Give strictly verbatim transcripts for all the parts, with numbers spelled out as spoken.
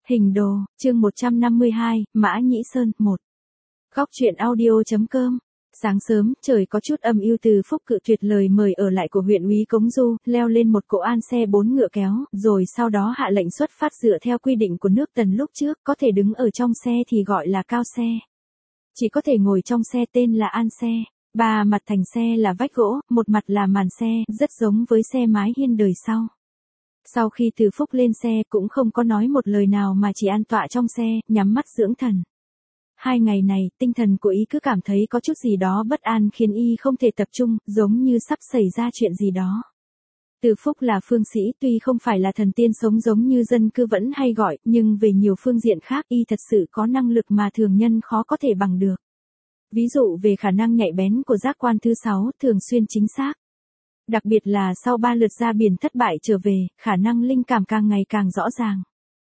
Hình đồ, chương một trăm năm mươi hai, Mã Nhĩ Sơn, một. Góc truyện audio.com. Sáng sớm, trời có chút âm u, Từ Phúc cự tuyệt lời mời ở lại của huyện úy Cống Du, leo lên một cỗ an xe bốn ngựa kéo, rồi sau đó hạ lệnh xuất phát dựa theo quy định của nước Tần lúc trước, có thể đứng ở trong xe thì gọi là cao xe. Chỉ có thể ngồi trong xe tên là an xe. Ba mặt thành xe là vách gỗ, một mặt là màn xe, rất giống với xe mái hiên đời sau. Sau khi Từ Phúc lên xe cũng không có nói một lời nào mà chỉ an tọa trong xe, nhắm mắt dưỡng thần. Hai ngày này, tinh thần của y cứ cảm thấy có chút gì đó bất an khiến y không thể tập trung, giống như sắp xảy ra chuyện gì đó. Từ Phúc là phương sĩ, tuy không phải là thần tiên sống giống như dân cư vẫn hay gọi, nhưng về nhiều phương diện khác y thật sự có năng lực mà thường nhân khó có thể bằng được. Ví dụ về khả năng nhạy bén của giác quan thứ sáu, thường xuyên chính xác. Đặc biệt là sau ba lượt ra biển thất bại trở về, khả năng linh cảm càng ngày càng rõ ràng.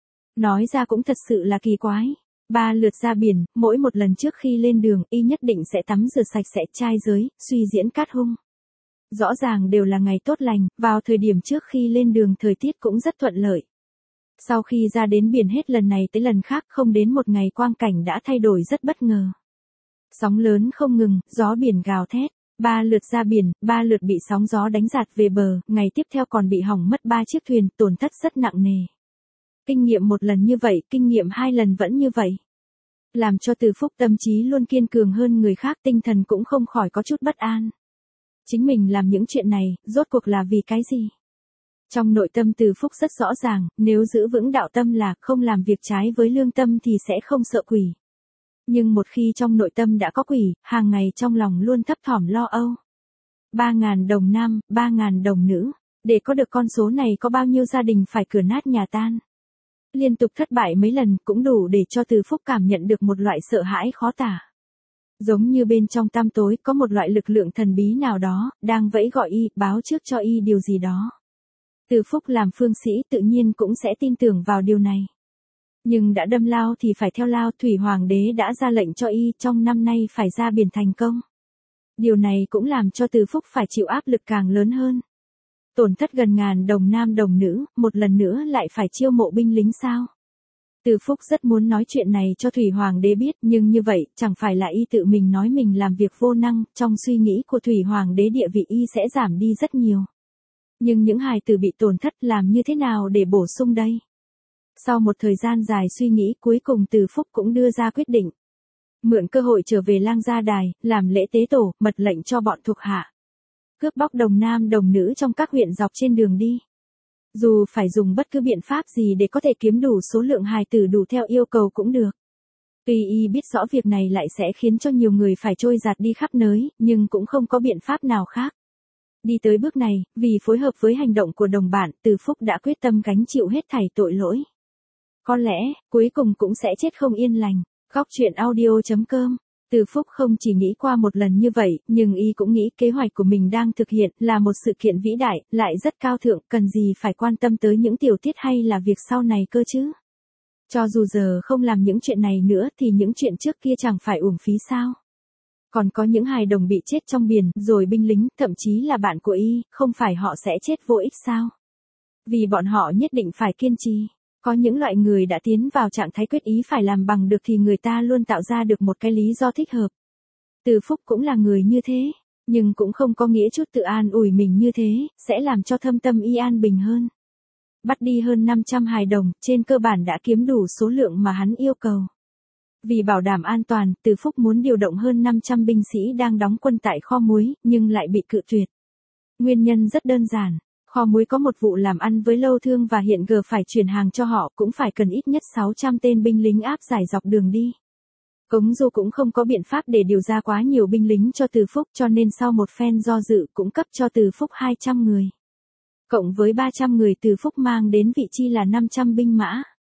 Nói ra cũng thật sự là kỳ quái. Ba lượt ra biển, mỗi một lần trước khi lên đường, y nhất định sẽ tắm rửa sạch sẽ trai giới, suy diễn cát hung. Rõ ràng đều là ngày tốt lành, vào thời điểm trước khi lên đường thời tiết cũng rất thuận lợi. Sau khi ra đến biển hết lần này tới lần khác, không đến một ngày quang cảnh đã thay đổi rất bất ngờ. Sóng lớn không ngừng, gió biển gào thét. Ba lượt ra biển, ba lượt bị sóng gió đánh giạt về bờ, ngày tiếp theo còn bị hỏng mất ba chiếc thuyền, tổn thất rất nặng nề. Kinh nghiệm một lần như vậy, kinh nghiệm hai lần vẫn như vậy. Làm cho Từ Phúc tâm trí luôn kiên cường hơn người khác, tinh thần cũng không khỏi có chút bất an. Chính mình làm những chuyện này, rốt cuộc là vì cái gì? Trong nội tâm Từ Phúc rất rõ ràng, nếu giữ vững đạo tâm là không làm việc trái với lương tâm thì sẽ không sợ quỷ. Nhưng một khi trong nội tâm đã có quỷ, hàng ngày trong lòng luôn thấp thỏm lo âu. Ba ngàn đồng nam, ba ngàn đồng nữ. Để có được con số này có bao nhiêu gia đình phải cửa nát nhà tan. Liên tục thất bại mấy lần cũng đủ để cho Từ Phúc cảm nhận được một loại sợ hãi khó tả. Giống như bên trong tăm tối có một loại lực lượng thần bí nào đó, đang vẫy gọi y, báo trước cho y điều gì đó. Từ Phúc làm phương sĩ tự nhiên cũng sẽ tin tưởng vào điều này. Nhưng đã đâm lao thì phải theo lao, Thủy Hoàng đế đã ra lệnh cho y trong năm nay phải ra biển thành công. Điều này cũng làm cho Từ Phúc phải chịu áp lực càng lớn hơn. Tổn thất gần ngàn đồng nam đồng nữ, một lần nữa lại phải chiêu mộ binh lính sao? Từ Phúc rất muốn nói chuyện này cho Thủy Hoàng đế biết, nhưng như vậy, chẳng phải là y tự mình nói mình làm việc vô năng, trong suy nghĩ của Thủy Hoàng đế địa vị y sẽ giảm đi rất nhiều. Nhưng những hài tử bị tổn thất làm như thế nào để bổ sung đây? Sau một thời gian dài suy nghĩ, cuối cùng Từ Phúc cũng đưa ra quyết định. Mượn cơ hội trở về Lang Gia Đài, làm lễ tế tổ, mật lệnh cho bọn thuộc hạ. Cướp bóc đồng nam đồng nữ trong các huyện dọc trên đường đi. Dù phải dùng bất cứ biện pháp gì để có thể kiếm đủ số lượng hài tử đủ theo yêu cầu cũng được. Tuy y biết rõ việc này lại sẽ khiến cho nhiều người phải trôi giạt đi khắp nơi, nhưng cũng không có biện pháp nào khác. Đi tới bước này, vì phối hợp với hành động của đồng bạn, Từ Phúc đã quyết tâm gánh chịu hết thảy tội lỗi. Có lẽ, cuối cùng cũng sẽ chết không yên lành. Góc truyện audio.com. Từ Phúc không chỉ nghĩ qua một lần như vậy, nhưng y cũng nghĩ kế hoạch của mình đang thực hiện là một sự kiện vĩ đại, lại rất cao thượng, cần gì phải quan tâm tới những tiểu tiết hay là việc sau này cơ chứ. Cho dù giờ không làm những chuyện này nữa thì những chuyện trước kia chẳng phải uổng phí sao. Còn có những hài đồng bị chết trong biển, rồi binh lính, thậm chí là bạn của y, không phải họ sẽ chết vô ích sao? Vì bọn họ nhất định phải kiên trì. Có những loại người đã tiến vào trạng thái quyết ý phải làm bằng được thì người ta luôn tạo ra được một cái lý do thích hợp. Từ Phúc cũng là người như thế, nhưng cũng không có nghĩa chút tự an ủi mình như thế, sẽ làm cho thâm tâm y an bình hơn. Bắt đi hơn năm trăm hài đồng, trên cơ bản đã kiếm đủ số lượng mà hắn yêu cầu. Vì bảo đảm an toàn, Từ Phúc muốn điều động hơn năm trăm binh sĩ đang đóng quân tại kho muối, nhưng lại bị cự tuyệt. Nguyên nhân rất đơn giản. Kho muối có một vụ làm ăn với Lâu Thương và hiện giờ phải chuyển hàng cho họ, cũng phải cần ít nhất sáu trăm tên binh lính áp giải dọc đường đi. Cống Du cũng không có biện pháp để điều ra quá nhiều binh lính cho Từ Phúc, cho nên sau một phen do dự cũng cấp cho Từ Phúc hai trăm người. Cộng với ba trăm người Từ Phúc mang đến vị chi là năm trăm binh mã.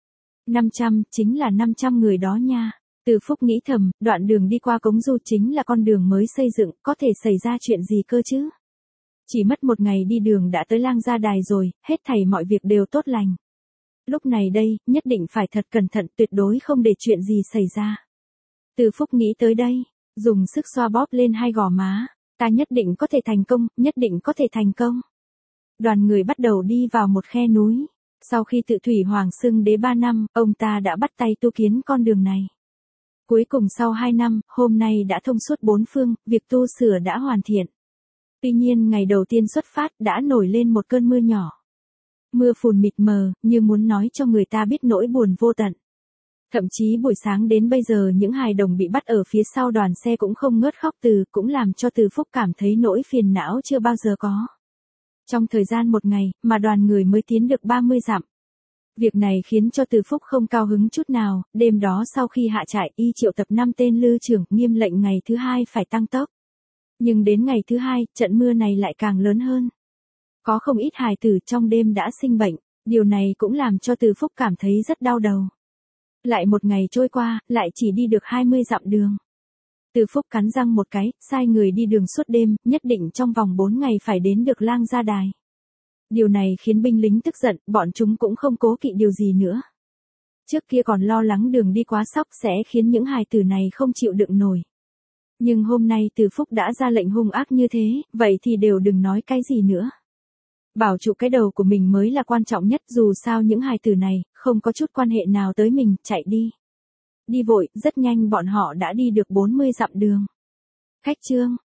năm trăm, chính là năm trăm người đó nha. Từ Phúc nghĩ thầm, đoạn đường đi qua Cống Du chính là con đường mới xây dựng, có thể xảy ra chuyện gì cơ chứ? Chỉ mất một ngày đi đường đã tới Lang Gia Đài rồi, hết thảy mọi việc đều tốt lành. Lúc này đây, nhất định phải thật cẩn thận, tuyệt đối không để chuyện gì xảy ra. Từ Phúc nghĩ tới đây, dùng sức xoa bóp lên hai gò má. Ta nhất định có thể thành công, nhất định có thể thành công. Đoàn người bắt đầu đi vào một khe núi. Sau khi tự thủy hoàng xưng đế ba năm, ông ta đã bắt tay tu kiến con đường này. Cuối cùng sau hai năm, hôm nay đã thông suốt bốn phương, việc tu sửa đã hoàn thiện. Tuy nhiên ngày đầu tiên xuất phát đã nổi lên một cơn mưa nhỏ. Mưa phùn mịt mờ, như muốn nói cho người ta biết nỗi buồn vô tận. Thậm chí buổi sáng đến bây giờ những hài đồng bị bắt ở phía sau đoàn xe cũng không ngớt khóc, Từ cũng làm cho Từ Phúc cảm thấy nỗi phiền não chưa bao giờ có. Trong thời gian một ngày, mà đoàn người mới tiến được ba mươi dặm. Việc này khiến cho Từ Phúc không cao hứng chút nào, đêm đó sau khi hạ trại y triệu tập năm tên lư trưởng, nghiêm lệnh ngày thứ hai phải tăng tốc. Nhưng đến ngày thứ hai, trận mưa này lại càng lớn hơn. Có không ít hài tử trong đêm đã sinh bệnh, điều này cũng làm cho Từ Phúc cảm thấy rất đau đầu. Lại một ngày trôi qua, lại chỉ đi được hai mươi dặm đường. Từ Phúc cắn răng một cái, sai người đi đường suốt đêm, nhất định trong vòng bốn ngày phải đến được Lang Gia Đài. Điều này khiến binh lính tức giận, bọn chúng cũng không cố kỵ điều gì nữa. Trước kia còn lo lắng đường đi quá sóc sẽ khiến những hài tử này không chịu đựng nổi. Nhưng hôm nay Từ Phúc đã ra lệnh hung ác như thế, vậy thì đều đừng nói cái gì nữa. Bảo trụ cái đầu của mình mới là quan trọng nhất, dù sao những hài tử này không có chút quan hệ nào tới mình, chạy đi. Đi vội, rất nhanh bọn họ đã đi được bốn mươi dặm đường. Khách chương